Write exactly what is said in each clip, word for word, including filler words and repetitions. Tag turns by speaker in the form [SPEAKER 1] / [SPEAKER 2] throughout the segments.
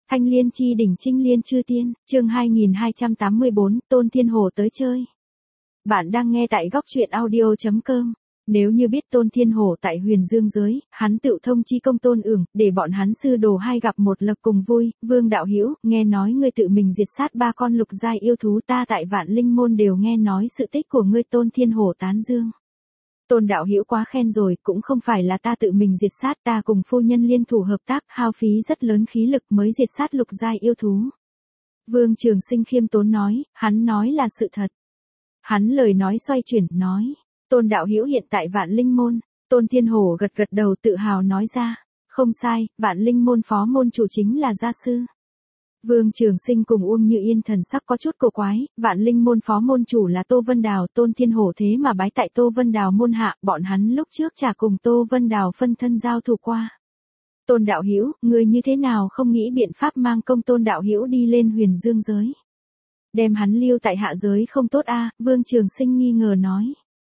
[SPEAKER 1] Thanh Liên chi đỉnh Trinh Liên chư tiên, chương hai nghìn hai trăm tám mươi bốn, Tôn Thiên Hổ tới chơi. Bạn đang nghe tại góc truyện audio chấm com. Nếu như biết Tôn Thiên Hổ tại Huyền Dương giới, hắn tự thông chi công Tôn Ưởng, để bọn hắn sư đồ hai gặp một lần cùng vui. Vương đạo hữu, nghe nói ngươi tự mình diệt sát ba con lục giai yêu thú, ta tại Vạn Linh môn đều nghe nói sự tích của ngươi. Tôn Thiên Hổ tán dương. Tôn đạo hữu quá khen rồi, cũng không phải là ta tự mình diệt sát, ta cùng phu nhân liên thủ hợp tác, hao phí rất lớn khí lực mới diệt sát lục giai yêu thú. Vương Trường Sinh khiêm tốn nói, hắn nói là sự thật. Hắn lời nói xoay chuyển, nói, Tôn đạo hữu hiện tại Vạn Linh môn. Tôn Thiên Hổ gật gật đầu tự hào nói ra, không sai, Vạn Linh môn phó môn chủ chính là gia sư. Vương Trường Sinh cùng Uông Như Yên thần sắc có chút cổ quái, Vạn Linh môn phó môn chủ là Tô Vân Đào, Tôn Thiên Hổ thế mà bái tại Tô Vân Đào môn hạ, bọn hắn lúc trước chả cùng Tô Vân Đào phân thân giao thủ qua. Tôn đạo hữu, ngươi như thế nào không nghĩ biện pháp mang công Tôn đạo hữu đi lên Huyền Dương giới? Đem hắn lưu tại hạ giới không tốt a? À? Vương Trường Sinh nghi ngờ nói.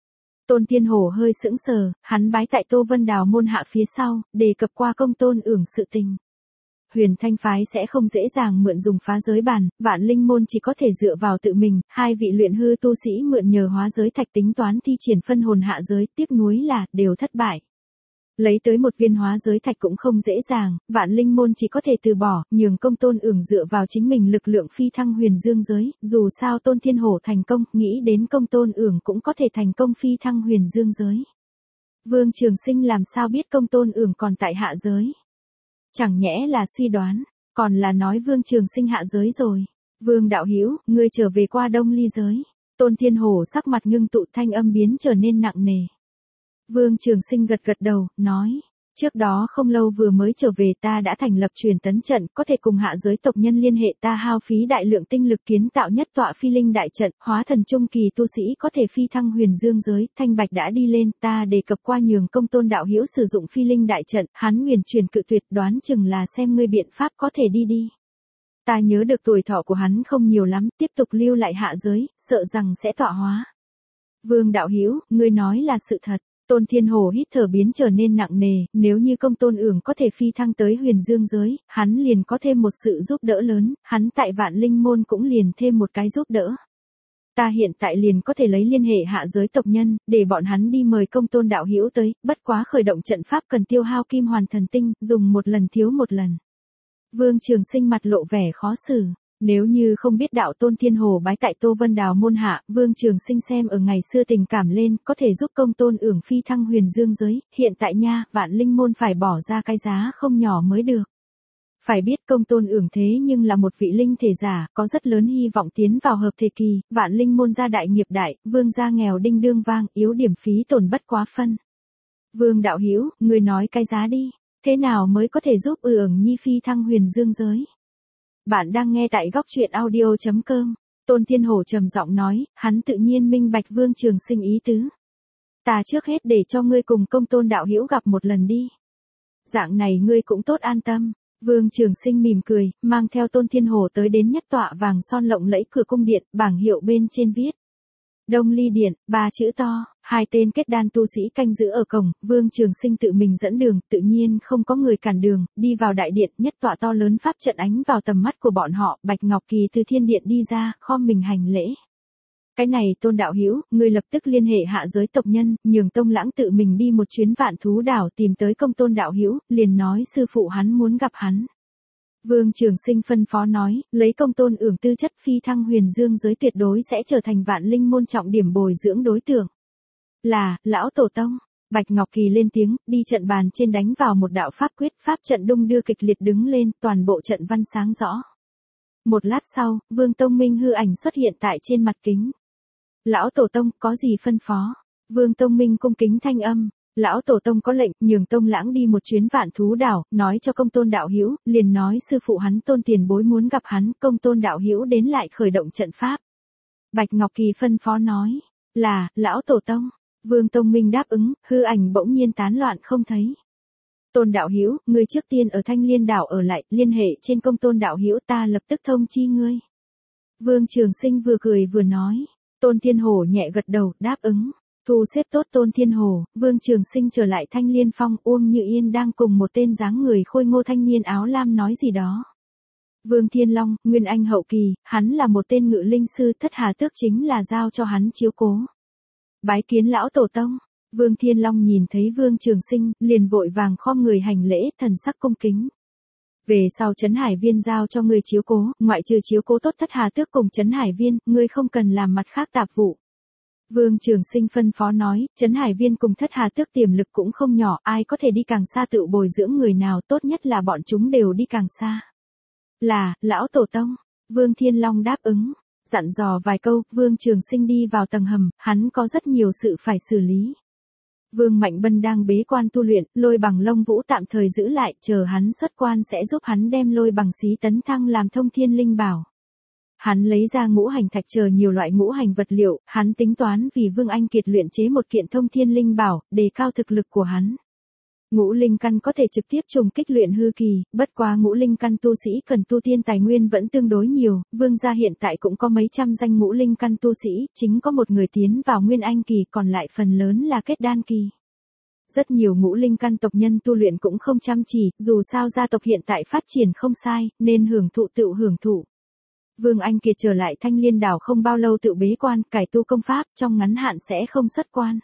[SPEAKER 1] Tôn Thiên Hổ hơi sững sờ, hắn bái tại Tô Vân Đào môn hạ phía sau, đề cập qua công Tôn Ưởng sự tình. Huyền Thanh phái sẽ không dễ dàng mượn dùng phá giới bàn, Vạn Linh môn chỉ có thể dựa vào tự mình, hai vị luyện hư tu sĩ mượn nhờ hóa giới thạch tính toán thi triển phân hồn hạ giới, tiếc nuối là đều thất bại. Lấy tới một viên hóa giới thạch cũng không dễ dàng, Vạn Linh môn chỉ có thể từ bỏ, nhường công Tôn Ưởng dựa vào chính mình lực lượng phi thăng Huyền Dương giới, dù sao Tôn Thiên Hổ thành công, nghĩ đến công Tôn Ưởng cũng có thể thành công phi thăng Huyền Dương giới. Vương Trường Sinh làm sao biết công Tôn Ưởng còn tại hạ giới? Chẳng nhẽ là suy đoán, còn là nói Vương Trường Sinh hạ giới rồi. Vương đạo hữu, ngươi trở về qua Đông Ly giới. Tôn Thiên Hổ sắc mặt ngưng tụ, thanh âm biến trở nên nặng nề. Vương Trường Sinh gật gật đầu, nói, trước đó không lâu vừa mới trở về ta đã thành lập truyền tấn trận, có thể cùng hạ giới tộc nhân liên hệ, ta hao phí đại lượng tinh lực kiến tạo nhất tọa phi linh đại trận, hóa thần trung kỳ tu sĩ có thể phi thăng Huyền Dương giới, Thanh Bạch đã đi lên, ta đề cập qua nhường công Tôn đạo hữu sử dụng phi linh đại trận, hắn huyền truyền cự tuyệt, đoán chừng là xem ngươi biện pháp có thể đi đi. Ta nhớ được tuổi thọ của hắn không nhiều lắm, tiếp tục lưu lại hạ giới, sợ rằng sẽ tọa hóa. Vương đạo hữu, ngươi nói là sự thật. Tôn Thiên Hổ hít thở biến trở nên nặng nề, nếu như công Tôn Ưởng có thể phi thăng tới Huyền Dương giới, hắn liền có thêm một sự giúp đỡ lớn, hắn tại Vạn Linh môn cũng liền thêm một cái giúp đỡ. Ta hiện tại liền có thể lấy liên hệ hạ giới tộc nhân, để bọn hắn đi mời công Tôn đạo hữu tới, bất quá khởi động trận pháp cần tiêu hao kim hoàn thần tinh, dùng một lần thiếu một lần. Vương Trường Sinh mặt lộ vẻ khó xử. Nếu như không biết đạo Tôn Thiên Hổ bái tại Tô Vân Đào môn hạ, Vương Trường Sinh xem ở ngày xưa tình cảm lên, có thể giúp công Tôn Ưởng phi thăng Huyền Dương giới, hiện tại nha, Vạn Linh môn phải bỏ ra cái giá không nhỏ mới được. Phải biết công Tôn Ưởng thế nhưng là một vị linh thể giả, có rất lớn hy vọng tiến vào hợp thể kỳ, Vạn Linh môn gia đại nghiệp đại, vương gia nghèo đinh đương vang, yếu điểm phí tổn bất quá phân. Vương đạo hữu, ngươi nói cái giá đi, thế nào mới có thể giúp Ưởng nhi phi thăng Huyền Dương giới? Bạn đang nghe tại góc truyện audio chấm com. Tôn Thiên Hổ trầm giọng nói, hắn tự nhiên minh bạch Vương Trường Sinh ý tứ. Ta trước hết để cho ngươi cùng công Tôn đạo hữu gặp một lần đi. Dạng này ngươi cũng tốt an tâm. Vương Trường Sinh mỉm cười, mang theo Tôn Thiên Hổ tới đến nhất tọa vàng son lộng lẫy cửa cung điện, bảng hiệu bên trên viết Đông Ly Điện, ba chữ to, hai tên kết đan tu sĩ canh giữ ở cổng, Vương Trường Sinh tự mình dẫn đường, tự nhiên không có người cản đường, đi vào đại điện, nhất tọa to lớn pháp trận ánh vào tầm mắt của bọn họ, Bạch Ngọc Kỳ từ thiên điện đi ra, khom mình hành lễ. Cái này Tôn đạo hữu, ngươi lập tức liên hệ hạ giới tộc nhân, nhường Tông Lãng tự mình đi một chuyến Vạn Thú đảo tìm tới công Tôn đạo hữu, liền nói sư phụ hắn muốn gặp hắn. Vương Trường Sinh phân phó nói, lấy công Tôn Ưởng tư chất phi thăng Huyền Dương giới tuyệt đối sẽ trở thành Vạn Linh môn trọng điểm bồi dưỡng đối tượng. Là, lão tổ tông. Bạch Ngọc Kỳ lên tiếng, đi trận bàn trên đánh vào một đạo pháp quyết, pháp trận đung đưa kịch liệt đứng lên, toàn bộ trận văn sáng rõ. Một lát sau, Vương Tông Minh hư ảnh xuất hiện tại trên mặt kính. Lão tổ tông, có gì phân phó? Vương Tông Minh cung kính thanh âm. Lão tổ tông có lệnh, nhường Tông Lãng đi một chuyến Vạn Thú đảo, nói cho công Tôn đạo hữu, liền nói sư phụ hắn Tôn tiền bối muốn gặp hắn, công Tôn đạo hữu đến lại khởi động trận pháp. Bạch Ngọc Kỳ phân phó nói, là, lão tổ tông. Vương Tông Minh đáp ứng, hư ảnh bỗng nhiên tán loạn không thấy. Tôn đạo hữu, ngươi trước tiên ở Thanh Liên đảo ở lại, liên hệ trên công Tôn đạo hữu, ta lập tức thông chi ngươi. Vương Trường Sinh vừa cười vừa nói. Tôn Thiên Hổ nhẹ gật đầu, đáp ứng. Thu xếp tốt Tôn Thiên Hổ, Vương Trường Sinh trở lại Thanh Liên Phong, Uông Như Yên đang cùng một tên dáng người khôi ngô thanh niên áo lam nói gì đó. Vương Thiên Long, Nguyên Anh hậu kỳ, hắn là một tên ngự linh sư, Thất Hà Tước chính là giao cho hắn chiếu cố. Bái kiến lão tổ tông. Vương Thiên Long nhìn thấy Vương Trường Sinh, liền vội vàng khom người hành lễ, thần sắc cung kính. Về sau Trấn Hải Viên giao cho ngươi chiếu cố, ngoại trừ chiếu cố tốt Thất Hà Tước cùng Trấn Hải Viên, ngươi không cần làm mặt khác tạp vụ. Vương Trường Sinh phân phó nói, Trấn Hải Viên cùng Thất Hà Tước tiềm lực cũng không nhỏ, ai có thể đi càng xa tự bồi dưỡng người nào, tốt nhất là bọn chúng đều đi càng xa. Là, lão tổ tông. Vương Thiên Long đáp ứng, dặn dò vài câu, Vương Trường Sinh đi vào tầng hầm, hắn có rất nhiều sự phải xử lý. Vương Mạnh Bân đang bế quan tu luyện, Lôi Bằng Lông Vũ tạm thời giữ lại, chờ hắn xuất quan sẽ giúp hắn đem Lôi Bằng Xí tấn thăng làm thông thiên linh bảo. Hắn lấy ra ngũ hành thạch chờ nhiều loại ngũ hành vật liệu, hắn tính toán vì Vương Anh Kiệt luyện chế một kiện thông thiên linh bảo, đề cao thực lực của hắn. Ngũ linh căn có thể trực tiếp trùng kích luyện hư kỳ, bất quá ngũ linh căn tu sĩ cần tu tiên tài nguyên vẫn tương đối nhiều, Vương gia hiện tại cũng có mấy trăm danh ngũ linh căn tu sĩ, chính có một người tiến vào Nguyên Anh kỳ, còn lại phần lớn là kết đan kỳ. Rất nhiều ngũ linh căn tộc nhân tu luyện cũng không chăm chỉ, dù sao gia tộc hiện tại phát triển không sai, nên hưởng thụ tự hưởng thụ. Vương Anh Kiệt trở lại Thanh Liên đảo không bao lâu tự bế quan, cải tu công pháp, trong ngắn hạn sẽ không xuất quan.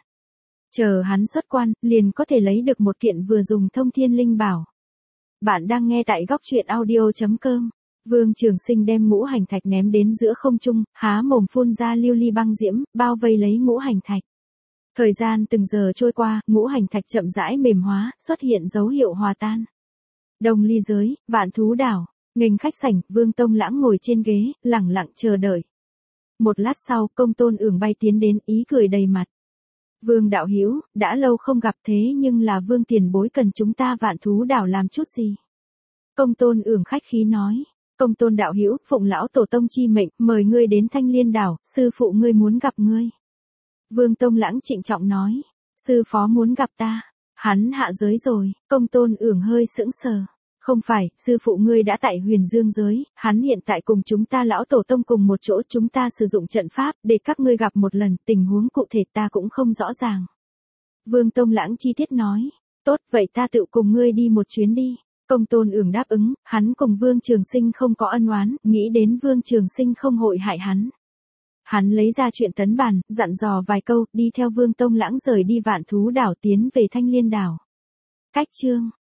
[SPEAKER 1] Chờ hắn xuất quan, liền có thể lấy được một kiện vừa dùng thông thiên linh bảo. Bạn đang nghe tại góc truyện audio chấm com. Vương Trường Sinh đem ngũ hành thạch ném đến giữa không trung, há mồm phun ra lưu ly băng diễm, bao vây lấy ngũ hành thạch. Thời gian từng giờ trôi qua, ngũ hành thạch chậm rãi mềm hóa, xuất hiện dấu hiệu hòa tan. Đông ly giới, Vạn Thú đảo, nghênh khách sảnh, Vương Tông Lãng ngồi trên ghế, lẳng lặng chờ đợi. Một lát sau, Công Tôn Ưởng bay tiến đến, ý cười đầy mặt. Vương đạo hữu, đã lâu không gặp, thế nhưng là Vương tiền bối cần chúng ta Vạn Thú đảo làm chút gì? Công Tôn Ưởng khách khí nói. Công Tôn đạo hữu, phụng lão tổ tông chi mệnh, mời ngươi đến Thanh Liên đảo, sư phụ ngươi muốn gặp ngươi. Vương Tông Lãng trịnh trọng nói. Sư phó muốn gặp ta. Hắn hạ giới rồi. Công Tôn Ưởng hơi sững sờ. Không phải, sư phụ ngươi đã tại Huyền Dương giới, hắn hiện tại cùng chúng ta lão tổ tông cùng một chỗ, chúng ta sử dụng trận pháp để các ngươi gặp một lần, tình huống cụ thể ta cũng không rõ ràng. Vương Tông Lãng chi tiết nói. Tốt, vậy ta tự cùng ngươi đi một chuyến đi. Công Tôn Ưởng đáp ứng, hắn cùng Vương Trường Sinh không có ân oán, nghĩ đến Vương Trường Sinh không hội hại hắn. Hắn lấy ra chuyện tấn bàn, dặn dò vài câu, đi theo Vương Tông Lãng rời đi Vạn Thú đảo tiến về Thanh Liên đảo. Cách chương